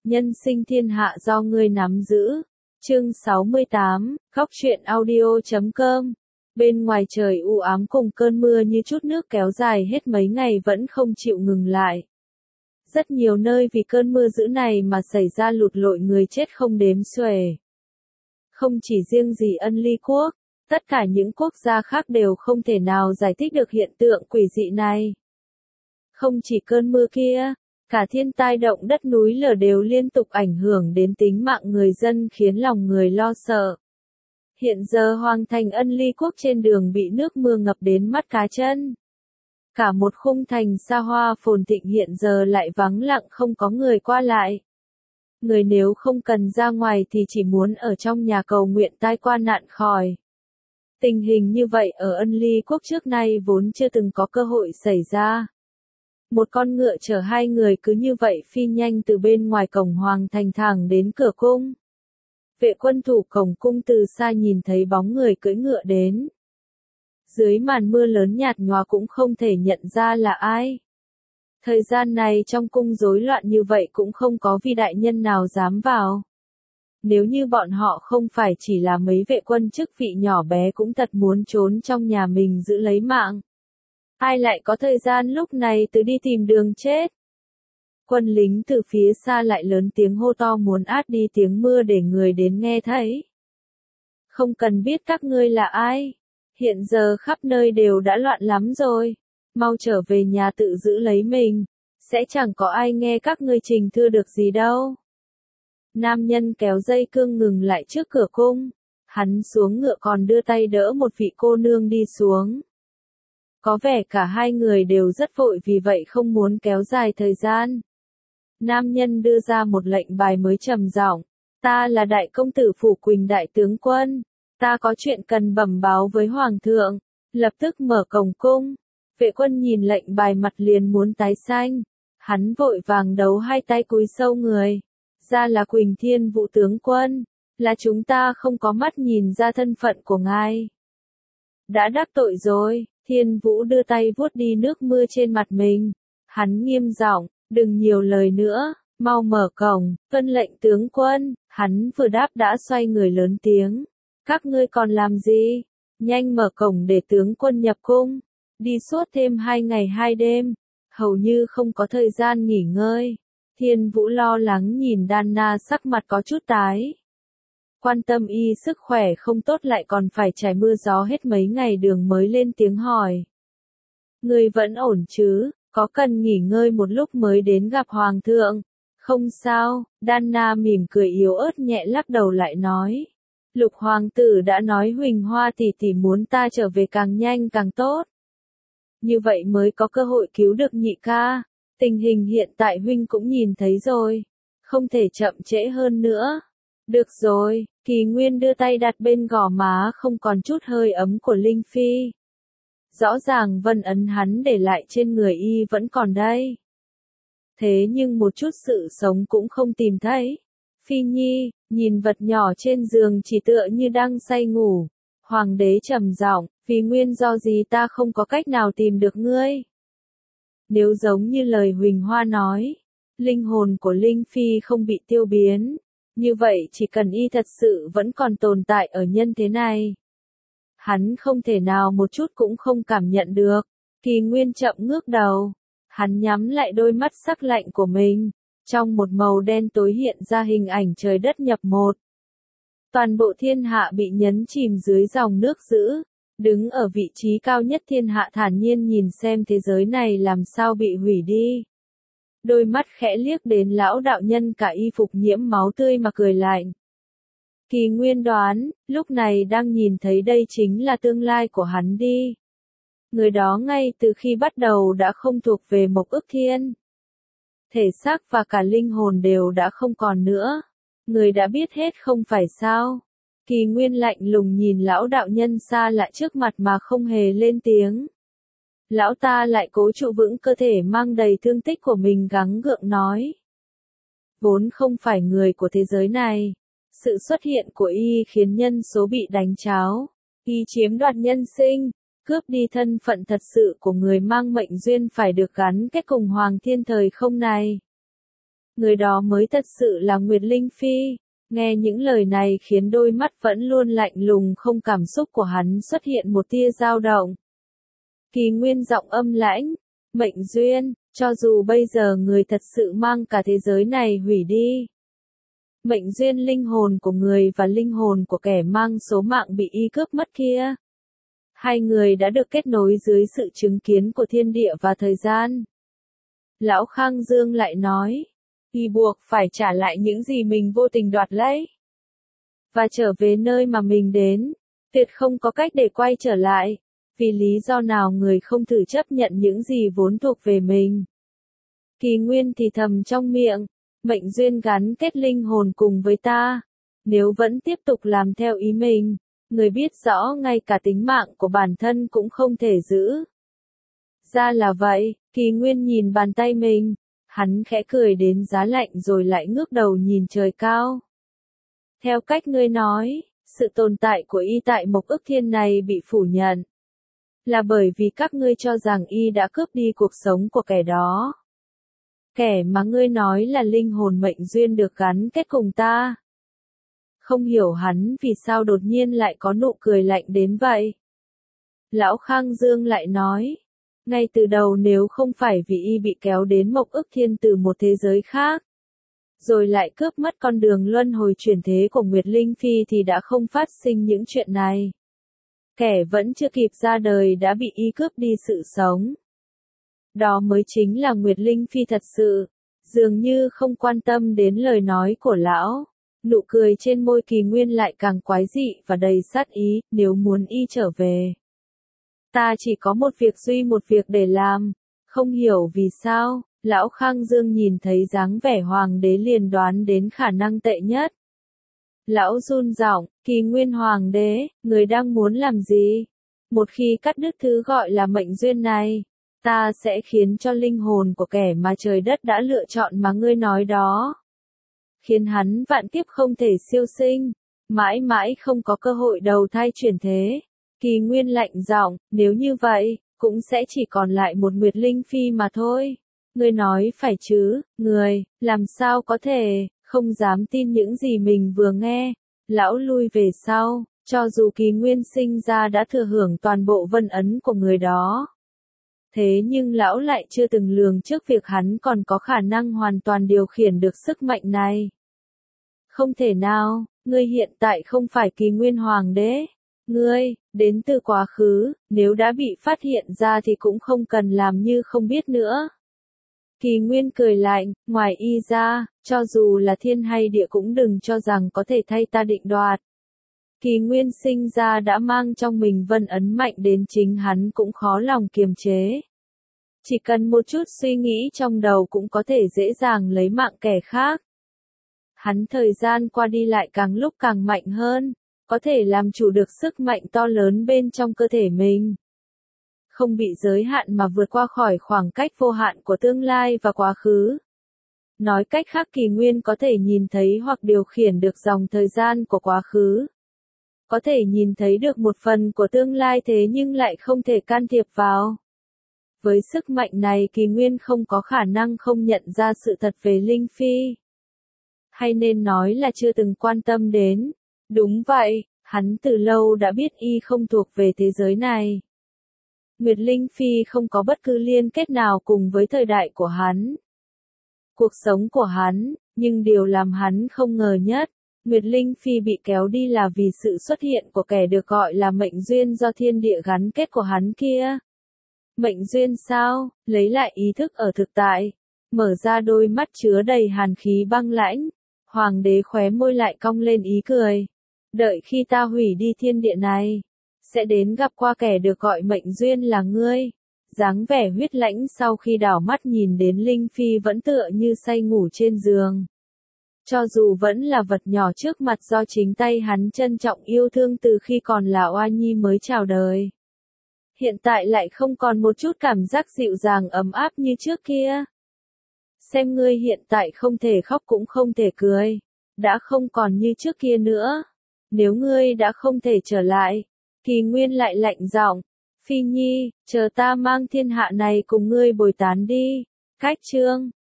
Nhân sinh thiên hạ do ngươi nắm giữ. Chương 68, Góc truyện audio.com. Bên ngoài trời u ám cùng cơn mưa như chút nước kéo dài hết mấy ngày vẫn không chịu ngừng lại. Rất nhiều nơi vì cơn mưa dữ này mà xảy ra lụt lội, người chết không đếm xuể. Không chỉ riêng gì Ân Ly quốc, tất cả những quốc gia khác đều không thể nào giải thích được hiện tượng quỷ dị này. Không chỉ cơn mưa kia, cả thiên tai động đất núi lở đều liên tục ảnh hưởng đến tính mạng người dân, khiến lòng người lo sợ. Hiện giờ hoàng thành Ân Ly quốc trên đường bị nước mưa ngập đến mắt cá chân. Cả một khung thành xa hoa phồn thịnh hiện giờ lại vắng lặng, không có người qua lại. Người nếu không cần ra ngoài thì chỉ muốn ở trong nhà cầu nguyện tai qua nạn khỏi. Tình hình như vậy ở Ân Ly quốc trước nay vốn chưa từng có cơ hội xảy ra. Một con ngựa chở hai người cứ như vậy phi nhanh từ bên ngoài cổng hoàng thành thẳng đến cửa cung. Vệ quân thủ cổng cung từ xa nhìn thấy bóng người cưỡi ngựa đến. Dưới màn mưa lớn nhạt nhòa cũng không thể nhận ra là ai. Thời gian này trong cung rối loạn như vậy cũng không có vị đại nhân nào dám vào. Nếu như bọn họ không phải chỉ là mấy vệ quân chức vị nhỏ bé cũng thật muốn trốn trong nhà mình giữ lấy mạng. Ai lại có thời gian lúc này tự đi tìm đường chết. Quân lính từ phía xa lại lớn tiếng hô to muốn át đi tiếng mưa để người đến nghe thấy. Không cần biết các ngươi là ai. Hiện giờ khắp nơi đều đã loạn lắm rồi. Mau trở về nhà tự giữ lấy mình. Sẽ chẳng có ai nghe các ngươi trình thư được gì đâu. Nam nhân kéo dây cương ngừng lại trước cửa cung. Hắn xuống ngựa còn đưa tay đỡ một vị cô nương đi xuống. Có vẻ cả hai người đều rất vội, vì vậy không muốn kéo dài thời gian. Nam nhân đưa ra một lệnh bài mới trầm giọng. Ta là đại công tử Phủ Quỳnh đại tướng quân. Ta có chuyện cần bẩm báo với hoàng thượng. Lập tức mở cổng cung. Vệ quân nhìn lệnh bài mặt liền muốn tái xanh. Hắn vội vàng đấu hai tay cúi sâu người. Ra là Quỳnh Thiên Vũ tướng quân. Là chúng ta không có mắt nhìn ra thân phận của ngài. Đã đắc tội rồi. Thiên Vũ đưa tay vuốt đi nước mưa trên mặt mình. Hắn nghiêm giọng, đừng nhiều lời nữa, mau mở cổng, tuân lệnh tướng quân. Hắn vừa đáp đã xoay người lớn tiếng. Các ngươi còn làm gì? Nhanh mở cổng để tướng quân nhập cung. Đi suốt thêm 2 ngày 2 đêm. Hầu như không có thời gian nghỉ ngơi. Thiên Vũ lo lắng nhìn Đanna sắc mặt có chút tái. Quan tâm y sức khỏe không tốt lại còn phải trải mưa gió hết mấy ngày đường mới lên tiếng hỏi. Người vẫn ổn chứ, có cần nghỉ ngơi một lúc mới đến gặp hoàng thượng? Không sao, Đanna mỉm cười yếu ớt nhẹ lắc đầu lại nói. Lục hoàng tử đã nói Huỳnh Hoa tỷ tỷ muốn ta trở về càng nhanh càng tốt. Như vậy mới có cơ hội cứu được nhị ca. Tình hình hiện tại huynh cũng nhìn thấy rồi. Không thể chậm trễ hơn nữa. Được rồi, Kỳ Nguyên đưa tay đặt bên gò má không còn chút hơi ấm của Linh Phi. Rõ ràng vân ấn hắn để lại trên người y vẫn còn đây. Thế nhưng một chút sự sống cũng không tìm thấy. Phi Nhi, nhìn vật nhỏ trên giường chỉ tựa như đang say ngủ. Hoàng đế trầm giọng, vì nguyên do gì ta không có cách nào tìm được ngươi. Nếu giống như lời Huỳnh Hoa nói, linh hồn của Linh Phi không bị tiêu biến. Như vậy chỉ cần y thật sự vẫn còn tồn tại ở nhân thế này. Hắn không thể nào một chút cũng không cảm nhận được. Kỳ Nguyên chậm ngước đầu. Hắn nhắm lại đôi mắt sắc lạnh của mình. Trong một màu đen tối hiện ra hình ảnh trời đất nhập một. Toàn bộ thiên hạ bị nhấn chìm dưới dòng nước dữ. Đứng ở vị trí cao nhất thiên hạ thản nhiên nhìn xem thế giới này làm sao bị hủy đi. Đôi mắt khẽ liếc đến lão đạo nhân cả y phục nhiễm máu tươi mà cười lạnh. Kỳ Nguyên đoán, lúc này đang nhìn thấy đây chính là tương lai của hắn đi. Người đó ngay từ khi bắt đầu đã không thuộc về Mộc Ức Thiên. Thể xác và cả linh hồn đều đã không còn nữa. Người đã biết hết không phải sao? Kỳ Nguyên lạnh lùng nhìn lão đạo nhân xa lạ trước mặt mà không hề lên tiếng. Lão ta lại cố trụ vững cơ thể mang đầy thương tích của mình gắng gượng nói. Vốn không phải người của thế giới này. Sự xuất hiện của y khiến nhân số bị đánh tráo. Y chiếm đoạt nhân sinh, cướp đi thân phận thật sự của người mang mệnh duyên phải được gắn kết cùng Hoàng Thiên thời không này. người đó mới thật sự là Nguyệt Linh Phi. Nghe những lời này khiến đôi mắt vẫn luôn lạnh lùng không cảm xúc của hắn xuất hiện một tia dao động. Kỳ Nguyên giọng âm lãnh, mệnh duyên, cho dù bây giờ người thật sự mang cả thế giới này hủy đi. Mệnh duyên linh hồn của người và linh hồn của kẻ mang số mạng bị y cướp mất kia. Hai người đã được kết nối dưới sự chứng kiến của thiên địa và thời gian. Lão Khang Dương lại nói, y buộc phải trả lại những gì mình vô tình đoạt lấy. Và trở về nơi mà mình đến, tuyệt không có cách để quay trở lại. Vì lý do nào người không thử chấp nhận những gì vốn thuộc về mình. Kỳ Nguyên thì thầm trong miệng, mệnh duyên gắn kết linh hồn cùng với ta. Nếu vẫn tiếp tục làm theo ý mình, người biết rõ ngay cả tính mạng của bản thân cũng không thể giữ. Ra là vậy, Kỳ Nguyên nhìn bàn tay mình, hắn khẽ cười đến giá lạnh rồi lại ngước đầu nhìn trời cao. Theo cách ngươi nói, sự tồn tại của y tại Mộc Ức Thiên này bị phủ nhận. Là bởi vì các ngươi cho rằng y đã cướp đi cuộc sống của kẻ đó. Kẻ mà ngươi nói là linh hồn mệnh duyên được gắn kết cùng ta. Không hiểu hắn vì sao đột nhiên lại có nụ cười lạnh đến vậy. Lão Khang Dương lại nói, ngay từ đầu nếu không phải vì y bị kéo đến Mộc Ức Thiên từ một thế giới khác, rồi lại cướp mất con đường luân hồi chuyển thế của Nguyệt Linh Phi thì đã không phát sinh những chuyện này. Kẻ vẫn chưa kịp ra đời đã bị y cướp đi sự sống. Đó mới chính là Nguyệt Linh Phi thật sự, dường như không quan tâm đến lời nói của lão. Nụ cười trên môi Kỳ Nguyên lại càng quái dị và đầy sát ý, nếu muốn y trở về. Ta chỉ có duy một việc để làm, không hiểu vì sao, lão Khang Dương nhìn thấy dáng vẻ hoàng đế liền đoán đến khả năng tệ nhất. Lão run giọng, Kỳ Nguyên hoàng đế, người đang muốn làm gì? Một khi cắt đứt thứ gọi là mệnh duyên này, ta sẽ khiến cho linh hồn của kẻ mà trời đất đã lựa chọn mà ngươi nói đó. Khiến hắn vạn kiếp không thể siêu sinh, mãi mãi không có cơ hội đầu thai chuyển thế. Kỳ Nguyên lạnh giọng, nếu như vậy, cũng sẽ chỉ còn lại một Nguyệt Linh Phi mà thôi. Ngươi nói phải chứ, người, làm sao có thể, không dám tin những gì mình vừa nghe. Lão lui về sau, cho dù Kỳ Nguyên sinh ra đã thừa hưởng toàn bộ vân ấn của người đó. Thế nhưng lão lại chưa từng lường trước việc hắn còn có khả năng hoàn toàn điều khiển được sức mạnh này. Không thể nào, ngươi hiện tại không phải Kỳ Nguyên hoàng đế. Ngươi, đến từ quá khứ, nếu đã bị phát hiện ra thì cũng không cần làm như không biết nữa. Kỳ Nguyên cười lạnh, ngoài y ra, cho dù là thiên hay địa cũng đừng cho rằng có thể thay ta định đoạt. Kỳ Nguyên sinh ra đã mang trong mình vân ấn mạnh đến chính hắn cũng khó lòng kiềm chế. Chỉ cần một chút suy nghĩ trong đầu cũng có thể dễ dàng lấy mạng kẻ khác. Hắn thời gian qua đi lại càng lúc càng mạnh hơn, có thể làm chủ được sức mạnh to lớn bên trong cơ thể mình. Không bị giới hạn mà vượt qua khỏi khoảng cách vô hạn của tương lai và quá khứ. Nói cách khác Kỳ Nguyên có thể nhìn thấy hoặc điều khiển được dòng thời gian của quá khứ. Có thể nhìn thấy được một phần của tương lai thế nhưng lại không thể can thiệp vào. Với sức mạnh này Kỳ Nguyên không có khả năng không nhận ra sự thật về Linh Phi. Hay nên nói là chưa từng quan tâm đến. Đúng vậy, hắn từ lâu đã biết y không thuộc về thế giới này. Nguyệt Linh Phi không có bất cứ liên kết nào cùng với thời đại của hắn. Cuộc sống của hắn, nhưng điều làm hắn không ngờ nhất, Nguyệt Linh Phi bị kéo đi là vì sự xuất hiện của kẻ được gọi là mệnh duyên do thiên địa gắn kết của hắn kia. Mệnh duyên sao? Lấy lại ý thức ở thực tại, mở ra đôi mắt chứa đầy hàn khí băng lãnh, hoàng đế khóe môi lại cong lên ý cười. Đợi khi ta hủy đi thiên địa này, sẽ đến gặp qua kẻ được gọi mệnh duyên là ngươi. Dáng vẻ huyết lãnh sau khi đảo mắt nhìn đến Linh Phi vẫn tựa như say ngủ trên giường. Cho dù vẫn là vật nhỏ trước mặt do chính tay hắn trân trọng yêu thương từ khi còn là oa nhi mới chào đời. Hiện tại lại không còn một chút cảm giác dịu dàng ấm áp như trước kia. Xem ngươi hiện tại không thể khóc cũng không thể cười, đã không còn như trước kia nữa. Nếu ngươi đã không thể trở lại, Kỳ Nguyên lại lạnh giọng, Phi Nhi, chờ ta mang thiên hạ này cùng ngươi bồi tán đi. Cách chương